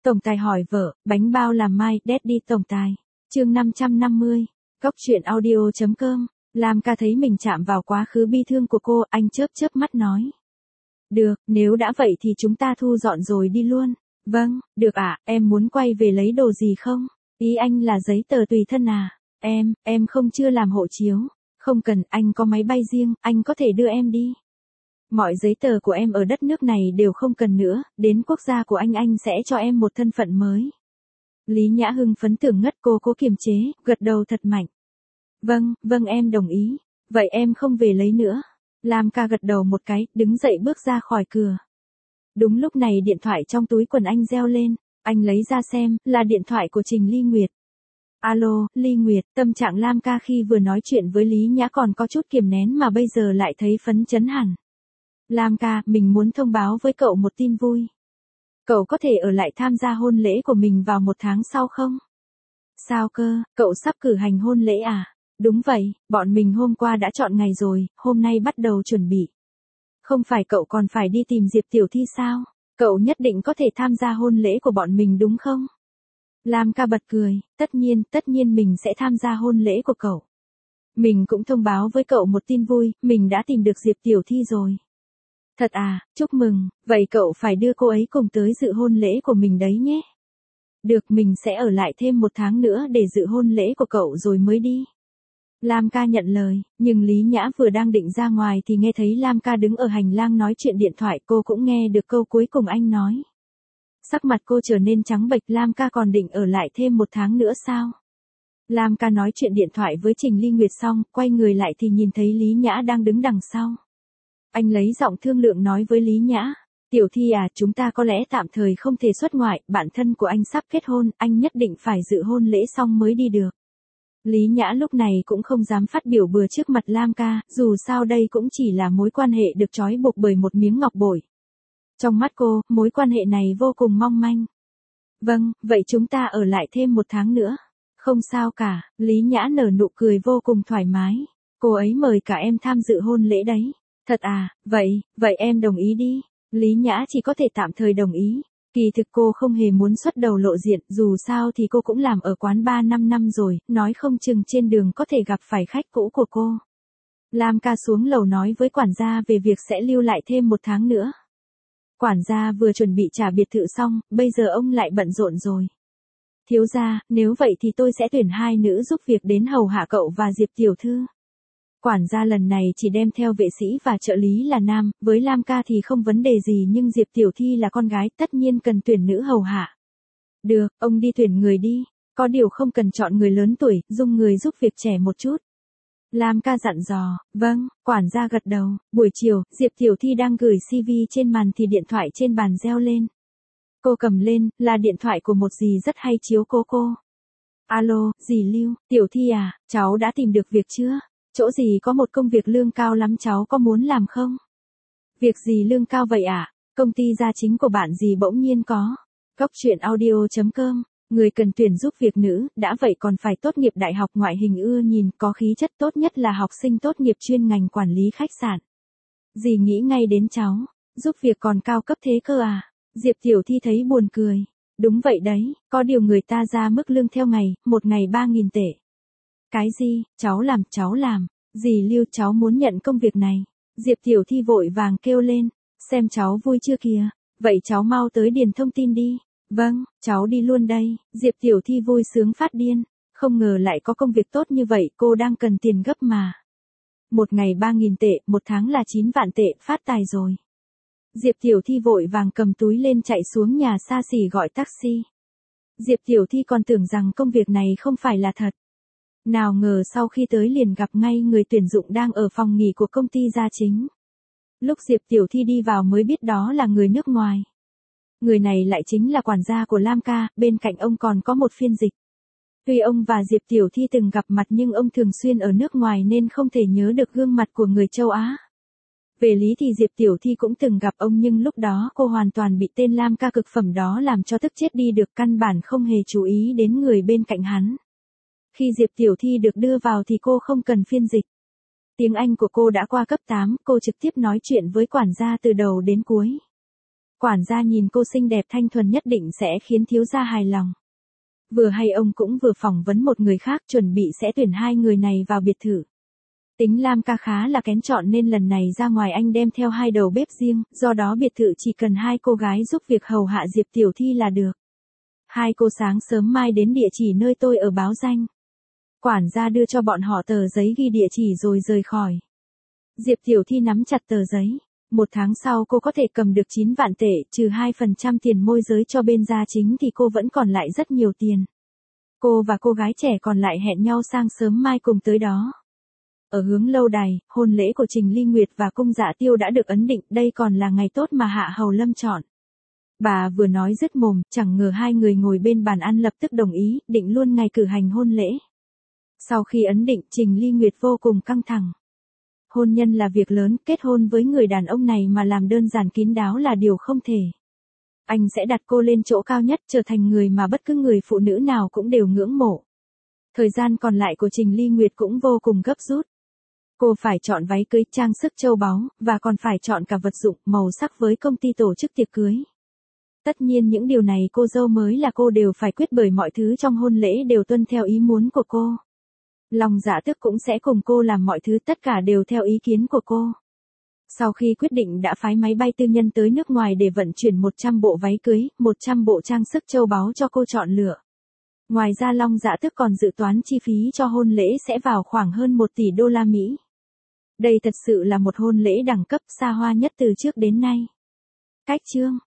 Tổng tài hỏi vợ, bánh bao làm mai, Daddy tổng tài. Chương 550. Cóc truyện audio.com. Lam ca thấy mình chạm vào quá khứ bi thương của cô, anh chớp chớp mắt nói. Được, nếu đã vậy thì chúng ta thu dọn rồi đi luôn. Vâng, được ạ, em muốn quay về lấy đồ gì không? Ý anh là giấy tờ tùy thân à? Em không chưa làm hộ chiếu. Không cần, anh có máy bay riêng, anh có thể đưa em đi. Mọi giấy tờ của em ở đất nước này đều không cần nữa, đến quốc gia của anh sẽ cho em một thân phận mới. Lý Nhã hưng phấn tưởng ngất, cô cố kiềm chế, gật đầu thật mạnh. Vâng em đồng ý. Vậy em không về lấy nữa. Lam ca gật đầu một cái, đứng dậy bước ra khỏi cửa. Đúng lúc này điện thoại trong túi quần anh reo lên, anh lấy ra xem, là điện thoại của Trình Ly Nguyệt. Alo, Ly Nguyệt, tâm trạng Lam ca khi vừa nói chuyện với Lý Nhã còn có chút kiềm nén mà bây giờ lại thấy phấn chấn hẳn. Lam ca, mình muốn thông báo với cậu một tin vui. Cậu có thể ở lại tham gia hôn lễ của mình vào 1 tháng sau không? Sao cơ, cậu sắp cử hành hôn lễ à? Đúng vậy, bọn mình hôm qua đã chọn ngày rồi, hôm nay bắt đầu chuẩn bị. Không phải cậu còn phải đi tìm Diệp Tiểu Thi sao? Cậu nhất định có thể tham gia hôn lễ của bọn mình đúng không? Lam ca bật cười, tất nhiên mình sẽ tham gia hôn lễ của cậu. Mình cũng thông báo với cậu một tin vui, mình đã tìm được Diệp Tiểu Thi rồi. Thật à, chúc mừng, vậy cậu phải đưa cô ấy cùng tới dự hôn lễ của mình đấy nhé. Được, mình sẽ ở lại thêm 1 tháng nữa để dự hôn lễ của cậu rồi mới đi. Lam ca nhận lời, nhưng Lý Nhã vừa đang định ra ngoài thì nghe thấy Lam ca đứng ở hành lang nói chuyện điện thoại, cô cũng nghe được câu cuối cùng anh nói. Sắc mặt cô trở nên trắng bệch, Lam ca còn định ở lại thêm 1 tháng nữa sao? Lam ca nói chuyện điện thoại với Trình Ly Nguyệt xong, quay người lại thì nhìn thấy Lý Nhã đang đứng đằng sau. Anh lấy giọng thương lượng nói với Lý Nhã, Tiểu Thi à, chúng ta có lẽ tạm thời không thể xuất ngoại, bạn thân của anh sắp kết hôn, anh nhất định phải dự hôn lễ xong mới đi được. Lý Nhã lúc này cũng không dám phát biểu bừa trước mặt Lam ca, dù sao đây cũng chỉ là mối quan hệ được trói buộc bởi một miếng ngọc bội. Trong mắt cô, mối quan hệ này vô cùng mong manh. Vâng, vậy chúng ta ở lại thêm 1 tháng nữa. Không sao cả, Lý Nhã nở nụ cười vô cùng thoải mái. Cô ấy mời cả em tham dự hôn lễ đấy. Thật à, vậy em đồng ý đi. Lý Nhã chỉ có thể tạm thời đồng ý. Kỳ thực cô không hề muốn xuất đầu lộ diện, dù sao thì cô cũng làm ở quán bar 5 năm rồi, nói không chừng trên đường có thể gặp phải khách cũ của cô. Lam ca xuống lầu nói với quản gia về việc sẽ lưu lại thêm 1 tháng nữa. Quản gia vừa chuẩn bị trả biệt thự xong, bây giờ ông lại bận rộn rồi. Thiếu gia, nếu vậy thì tôi sẽ tuyển 2 nữ giúp việc đến hầu hạ cậu và Diệp Tiểu Thư. Quản gia lần này chỉ đem theo vệ sĩ và trợ lý là nam, với Lam ca thì không vấn đề gì nhưng Diệp Tiểu Thi là con gái, tất nhiên cần tuyển nữ hầu hạ. Được, ông đi tuyển người đi, có điều không cần chọn người lớn tuổi, dùng người giúp việc trẻ một chút. Lam ca dặn dò, vâng, quản gia gật đầu. Buổi chiều, Diệp Tiểu Thi đang gửi CV trên màn thì điện thoại trên bàn reo lên. Cô cầm lên, là điện thoại của một dì rất hay chiếu cố cô. Alo, dì Lưu, Tiểu Thi à, cháu đã tìm được việc chưa? Chỗ gì có một công việc lương cao lắm, cháu có muốn làm không? Việc gì lương cao vậy ạ? Công ty gia chính của bạn gì bỗng nhiên có. Cóc truyện audio.com. Người cần tuyển giúp việc nữ, đã vậy còn phải tốt nghiệp đại học, ngoại hình ưa nhìn, có khí chất, tốt nhất là học sinh tốt nghiệp chuyên ngành quản lý khách sạn. Dì nghĩ ngay đến cháu, giúp việc còn cao cấp thế cơ à? Diệp Tiểu Thi thấy buồn cười. Đúng vậy đấy, có điều người ta ra mức lương theo ngày, 1 ngày 3.000 tệ. Cái gì, cháu làm. Dì Lưu, cháu muốn nhận công việc này. Diệp Tiểu Thi vội vàng kêu lên, xem cháu vui chưa kìa, vậy cháu mau tới điền thông tin đi. Vâng, cháu đi luôn đây. Diệp Tiểu Thi vui sướng phát điên, không ngờ lại có công việc tốt như vậy, cô đang cần tiền gấp mà. 1 ngày 3.000 tệ, 1 tháng là 9 vạn tệ, phát tài rồi. Diệp Tiểu Thi vội vàng cầm túi lên chạy xuống nhà xa xỉ gọi taxi. Diệp Tiểu Thi còn tưởng rằng công việc này không phải là thật. Nào ngờ sau khi tới liền gặp ngay người tuyển dụng đang ở phòng nghỉ của công ty gia chính. Lúc Diệp Tiểu Thi đi vào mới biết đó là người nước ngoài. Người này lại chính là quản gia của Lam ca, bên cạnh ông còn có một phiên dịch. Tuy ông và Diệp Tiểu Thi từng gặp mặt nhưng ông thường xuyên ở nước ngoài nên không thể nhớ được gương mặt của người châu Á. Về lý thì Diệp Tiểu Thi cũng từng gặp ông nhưng lúc đó cô hoàn toàn bị tên Lam ca cực phẩm đó làm cho tức chết đi được, căn bản không hề chú ý đến người bên cạnh hắn. Khi Diệp Tiểu Thi được đưa vào thì cô không cần phiên dịch. Tiếng Anh của cô đã qua cấp 8, cô trực tiếp nói chuyện với quản gia từ đầu đến cuối. Quản gia nhìn cô xinh đẹp thanh thuần nhất định sẽ khiến thiếu gia hài lòng. Vừa hay ông cũng vừa phỏng vấn một người khác chuẩn bị sẽ tuyển hai người này vào biệt thự. Tính Lam ca khá là kén chọn nên lần này ra ngoài anh đem theo hai đầu bếp riêng, do đó biệt thự chỉ cần hai cô gái giúp việc hầu hạ Diệp Tiểu Thi là được. Hai cô sáng sớm mai đến địa chỉ nơi tôi ở báo danh. Quản gia đưa cho bọn họ tờ giấy ghi địa chỉ rồi rời khỏi. Diệp Tiểu Thi nắm chặt tờ giấy. 1 tháng sau cô có thể cầm được 9 vạn tệ, trừ 2% tiền môi giới cho bên gia chính thì cô vẫn còn lại rất nhiều tiền. Cô và cô gái trẻ còn lại hẹn nhau sang sớm mai cùng tới đó. Ở hướng lâu đài, hôn lễ của Trình Ly Nguyệt và Cung Dạ Tiêu đã được ấn định, đây còn là ngày tốt mà Hạ Hầu Lâm chọn. Bà vừa nói dứt mồm, chẳng ngờ hai người ngồi bên bàn ăn lập tức đồng ý, định luôn ngày cử hành hôn lễ. Sau khi ấn định, Trình Ly Nguyệt vô cùng căng thẳng. Hôn nhân là việc lớn, kết hôn với người đàn ông này mà làm đơn giản kín đáo là điều không thể. Anh sẽ đặt cô lên chỗ cao nhất, trở thành người mà bất cứ người phụ nữ nào cũng đều ngưỡng mộ. Thời gian còn lại của Trình Ly Nguyệt cũng vô cùng gấp rút. Cô phải chọn váy cưới, trang sức châu báu, và còn phải chọn cả vật dụng, màu sắc với công ty tổ chức tiệc cưới. Tất nhiên những điều này cô dâu mới là cô đều phải quyết bởi mọi thứ trong hôn lễ đều tuân theo ý muốn của cô. Long Dạ Tước cũng sẽ cùng cô làm mọi thứ, tất cả đều theo ý kiến của cô. Sau khi quyết định đã phái máy bay tư nhân tới nước ngoài để vận chuyển 100 bộ váy cưới, 100 bộ trang sức châu báu cho cô chọn lựa. Ngoài ra Long Dạ Tước còn dự toán chi phí cho hôn lễ sẽ vào khoảng hơn 1 tỷ đô la Mỹ. Đây thật sự là một hôn lễ đẳng cấp xa hoa nhất từ trước đến nay. Cách chương